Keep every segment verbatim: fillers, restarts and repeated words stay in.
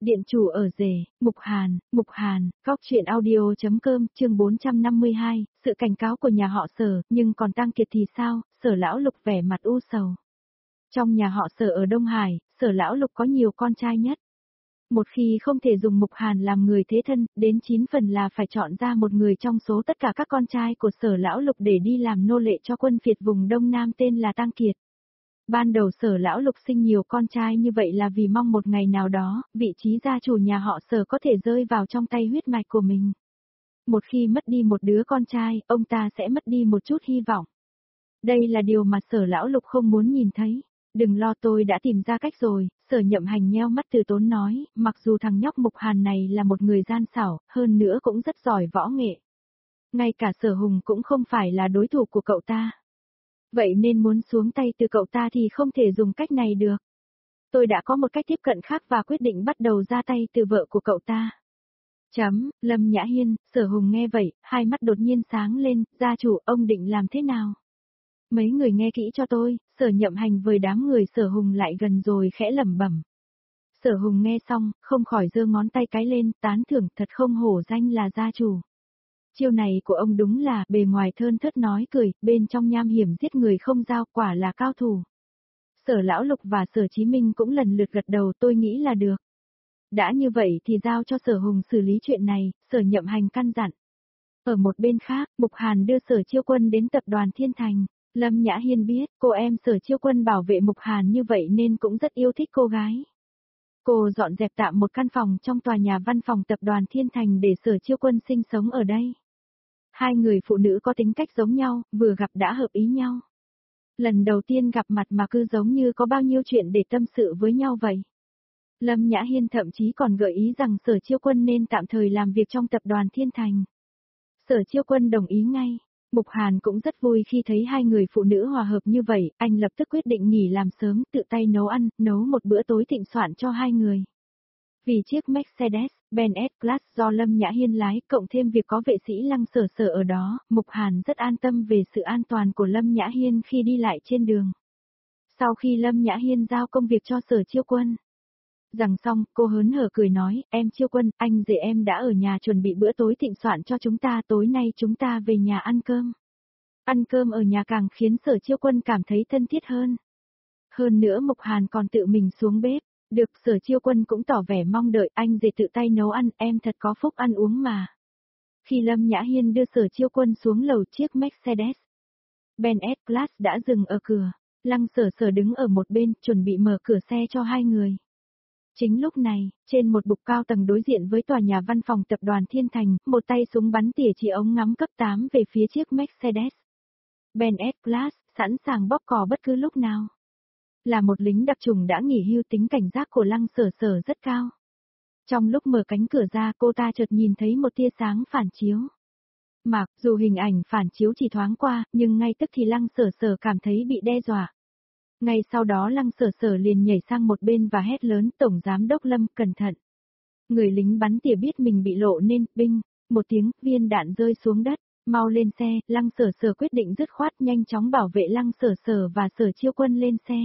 Điện chủ ở rể, Mục Hàn, Mục Hàn, góc truyện audio.com, chương bốn trăm năm mươi hai, sự cảnh cáo của nhà họ Sở, nhưng còn Tăng Kiệt thì sao? Sở lão Lục vẻ mặt u sầu. Trong nhà họ Sở ở Đông Hải, Sở lão Lục có nhiều con trai nhất. Một khi không thể dùng Mục Hàn làm người thế thân, đến chín phần là phải chọn ra một người trong số tất cả các con trai của Sở lão Lục để đi làm nô lệ cho quân phiệt vùng Đông Nam tên là Tăng Kiệt. Ban đầu Sở lão Lục sinh nhiều con trai như vậy là vì mong một ngày nào đó, vị trí gia chủ nhà họ Sở có thể rơi vào trong tay huyết mạch của mình. Một khi mất đi một đứa con trai, ông ta sẽ mất đi một chút hy vọng. Đây là điều mà Sở lão Lục không muốn nhìn thấy. Đừng lo, tôi đã tìm ra cách rồi, Sở Nhậm Hành nheo mắt từ tốn nói, mặc dù thằng nhóc Mục Hàn này là một người gian xảo, hơn nữa cũng rất giỏi võ nghệ. Ngay cả Sở Hùng cũng không phải là đối thủ của cậu ta. Vậy nên muốn xuống tay từ cậu ta thì không thể dùng cách này được. Tôi đã có một cách tiếp cận khác và quyết định bắt đầu ra tay từ vợ của cậu ta. Chấm, Lâm Nhã Hiên, Sở Hùng nghe vậy, hai mắt đột nhiên sáng lên, gia chủ, ông định làm thế nào? Mấy người nghe kỹ cho tôi, Sở Nhậm Hành với đám người Sở Hùng lại gần rồi khẽ lẩm bẩm. Sở Hùng nghe xong, không khỏi giơ ngón tay cái lên, tán thưởng, thật không hổ danh là gia chủ. Chiêu này của ông đúng là, bề ngoài thơn thớt nói cười, bên trong nham hiểm giết người không giao, quả là cao thủ. Sở Lão Lục và Sở Chí Minh cũng lần lượt gật đầu, tôi nghĩ là được. Đã như vậy thì giao cho Sở Hùng xử lý chuyện này, Sở Nhậm Hành căn dặn. Ở một bên khác, Mục Hàn đưa Sở Chiêu Quân đến tập đoàn Thiên Thành. Lâm Nhã Hiên biết, cô em Sở Chiêu Quân bảo vệ Mục Hàn như vậy nên cũng rất yêu thích cô gái. Cô dọn dẹp tạm một căn phòng trong tòa nhà văn phòng tập đoàn Thiên Thành để Sở Chiêu Quân sinh sống ở đây. Hai người phụ nữ có tính cách giống nhau, vừa gặp đã hợp ý nhau. Lần đầu tiên gặp mặt mà cứ giống như có bao nhiêu chuyện để tâm sự với nhau vậy. Lâm Nhã Hiên thậm chí còn gợi ý rằng Sở Chiêu Quân nên tạm thời làm việc trong tập đoàn Thiên Thành. Sở Chiêu Quân đồng ý ngay. Mục Hàn cũng rất vui khi thấy hai người phụ nữ hòa hợp như vậy, anh lập tức quyết định nghỉ làm sớm, tự tay nấu ăn, nấu một bữa tối thịnh soạn cho hai người. Vì chiếc Mercedes-Benz S-Class do Lâm Nhã Hiên lái, cộng thêm việc có vệ sĩ Lăng Sở Sở ở đó, Mục Hàn rất an tâm về sự an toàn của Lâm Nhã Hiên khi đi lại trên đường. Sau khi Lâm Nhã Hiên giao công việc cho Sở Chiêu Quân rằng xong, cô hớn hở cười nói, em Chiêu Quân, anh rể em đã ở nhà chuẩn bị bữa tối thịnh soạn cho chúng ta, tối nay chúng ta về nhà ăn cơm. Ăn cơm ở nhà càng khiến Sở Chiêu Quân cảm thấy thân thiết hơn. Hơn nữa Mục Hàn còn tự mình xuống bếp, được, Sở Chiêu Quân cũng tỏ vẻ mong đợi, anh rể tự tay nấu ăn, em thật có phúc ăn uống mà. Khi Lâm Nhã Hiên đưa Sở Chiêu Quân xuống lầu, chiếc Mercedes-Benz S-Class đã dừng ở cửa, Lăng Sở Sở đứng ở một bên, chuẩn bị mở cửa xe cho hai người. Chính lúc này, trên một bục cao tầng đối diện với tòa nhà văn phòng tập đoàn Thiên Thành, một tay súng bắn tỉa chỉ ống ngắm cấp tám về phía chiếc Mercedes-Benz S-Class, sẵn sàng bóp cò bất cứ lúc nào. Là một lính đặc chủng đã nghỉ hưu, tính cảnh giác của Lăng Sở Sở rất cao. Trong lúc mở cánh cửa ra, cô ta chợt nhìn thấy một tia sáng phản chiếu. Mặc dù hình ảnh phản chiếu chỉ thoáng qua, nhưng ngay tức thì Lăng Sở Sở cảm thấy bị đe dọa. Ngay sau đó Lăng Sở Sở liền nhảy sang một bên và hét lớn, Tổng Giám Đốc Lâm, cẩn thận. Người lính bắn tỉa biết mình bị lộ nên, binh, một tiếng, viên đạn rơi xuống đất, mau lên xe, Lăng Sở Sở quyết định dứt khoát nhanh chóng bảo vệ Lăng Sở Sở và Sở Chiêu Quân lên xe.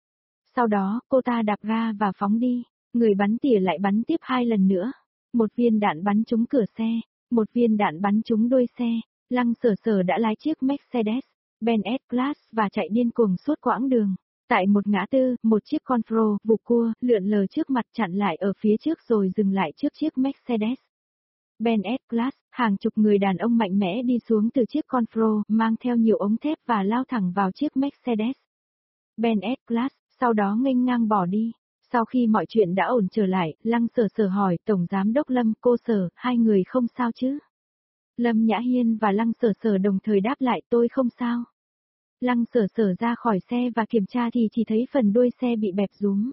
Sau đó, cô ta đạp ga và phóng đi, người bắn tỉa lại bắn tiếp hai lần nữa. Một viên đạn bắn trúng cửa xe, một viên đạn bắn trúng đuôi xe, Lăng Sở Sở đã lái chiếc Mercedes-Benz S-Class và chạy điên cuồng suốt quãng đường. Tại một ngã tư, một chiếc Conro, vụt cua, lượn lờ trước mặt chặn lại ở phía trước rồi dừng lại trước chiếc Mercedes-Benz S-Class, hàng chục người đàn ông mạnh mẽ đi xuống từ chiếc Conro, mang theo nhiều ống thép và lao thẳng vào chiếc Mercedes-Benz S-Class, sau đó nghênh ngang bỏ đi. Sau khi mọi chuyện đã ổn trở lại, Lăng Sở Sở hỏi, Tổng Giám Đốc Lâm, cô Sở, hai người không sao chứ? Lâm Nhã Hiên và Lăng Sở Sở đồng thời đáp lại, tôi không sao. Lăng Sở Sở ra khỏi xe và kiểm tra thì chỉ thấy phần đuôi xe bị bẹp rúm.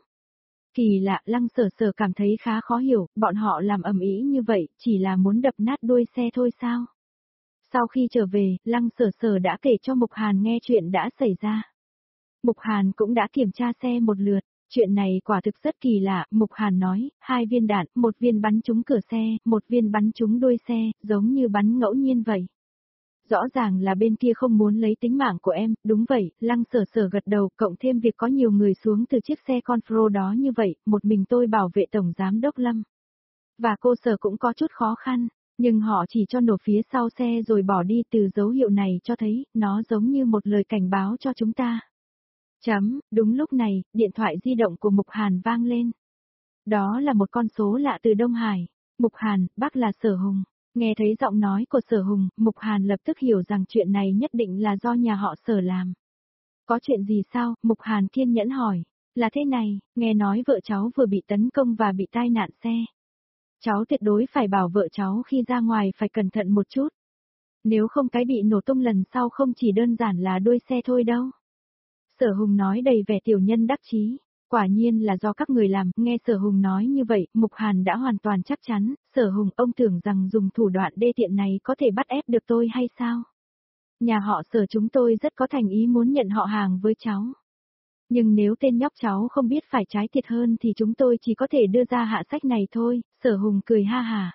Kỳ lạ, Lăng Sở Sở cảm thấy khá khó hiểu, bọn họ làm ầm ĩ như vậy, chỉ là muốn đập nát đuôi xe thôi sao? Sau khi trở về, Lăng Sở Sở đã kể cho Mục Hàn nghe chuyện đã xảy ra. Mục Hàn cũng đã kiểm tra xe một lượt, chuyện này quả thực rất kỳ lạ, Mục Hàn nói, hai viên đạn, một viên bắn trúng cửa xe, một viên bắn trúng đuôi xe, giống như bắn ngẫu nhiên vậy. Rõ ràng là bên kia không muốn lấy tính mạng của em, đúng vậy, Lăng Sở Sở gật đầu, cộng thêm việc có nhiều người xuống từ chiếc xe Confro đó như vậy, một mình tôi bảo vệ Tổng Giám Đốc Lâm. Và cô Sở cũng có chút khó khăn, nhưng họ chỉ cho nổ phía sau xe rồi bỏ đi, từ dấu hiệu này cho thấy, nó giống như một lời cảnh báo cho chúng ta. Chấm, đúng lúc này, điện thoại di động của Mục Hàn vang lên. Đó là một con số lạ từ Đông Hải. Mục Hàn, bác là Sở Hùng. Nghe thấy giọng nói của Sở Hùng, Mục Hàn lập tức hiểu rằng chuyện này nhất định là do nhà họ Sở làm. Có chuyện gì sao? Mục Hàn kiên nhẫn hỏi. Là thế này, nghe nói vợ cháu vừa bị tấn công và bị tai nạn xe. Cháu tuyệt đối phải bảo vợ cháu khi ra ngoài phải cẩn thận một chút. Nếu không cái bị nổ tung lần sau không chỉ đơn giản là đuôi xe thôi đâu. Sở Hùng nói đầy vẻ tiểu nhân đắc chí. Quả nhiên là do các người làm, nghe Sở Hùng nói như vậy, Mục Hàn đã hoàn toàn chắc chắn, Sở Hùng ông tưởng rằng dùng thủ đoạn đê tiện này có thể bắt ép được tôi hay sao? Nhà họ Sở chúng tôi rất có thành ý muốn nhận họ hàng với cháu. Nhưng nếu tên nhóc cháu không biết phải trái thiệt hơn thì chúng tôi chỉ có thể đưa ra hạ sách này thôi, Sở Hùng cười ha hà.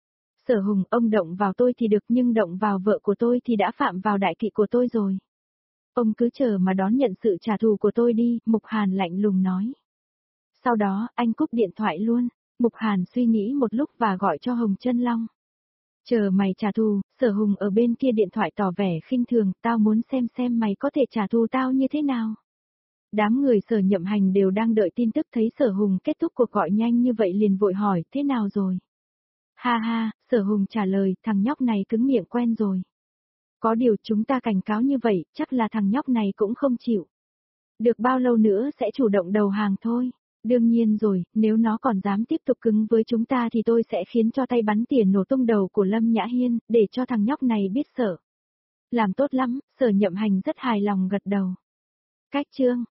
Sở Hùng, ông động vào tôi thì được nhưng động vào vợ của tôi thì đã phạm vào đại kỵ của tôi rồi. Ông cứ chờ mà đón nhận sự trả thù của tôi đi, Mục Hàn lạnh lùng nói. Sau đó, anh cúp điện thoại luôn, Mục Hàn suy nghĩ một lúc và gọi cho Hồng Chân Long. Chờ mày trả thù, Sở Hùng ở bên kia điện thoại tỏ vẻ khinh thường, tao muốn xem xem mày có thể trả thù tao như thế nào. Đám người Sở Nhậm Hành đều đang đợi tin tức, thấy Sở Hùng kết thúc cuộc gọi nhanh như vậy liền vội hỏi, thế nào rồi? Ha ha, Sở Hùng trả lời, thằng nhóc này cứng miệng quen rồi. Có điều chúng ta cảnh cáo như vậy, chắc là thằng nhóc này cũng không chịu. Được bao lâu nữa sẽ chủ động đầu hàng thôi. Đương nhiên rồi, nếu nó còn dám tiếp tục cứng với chúng ta thì tôi sẽ khiến cho tay bắn tỉa nổ tung đầu của Lâm Nhã Hiên, để cho thằng nhóc này biết sợ. Làm tốt lắm, Sở Nhậm Hành rất hài lòng gật đầu. Cách chương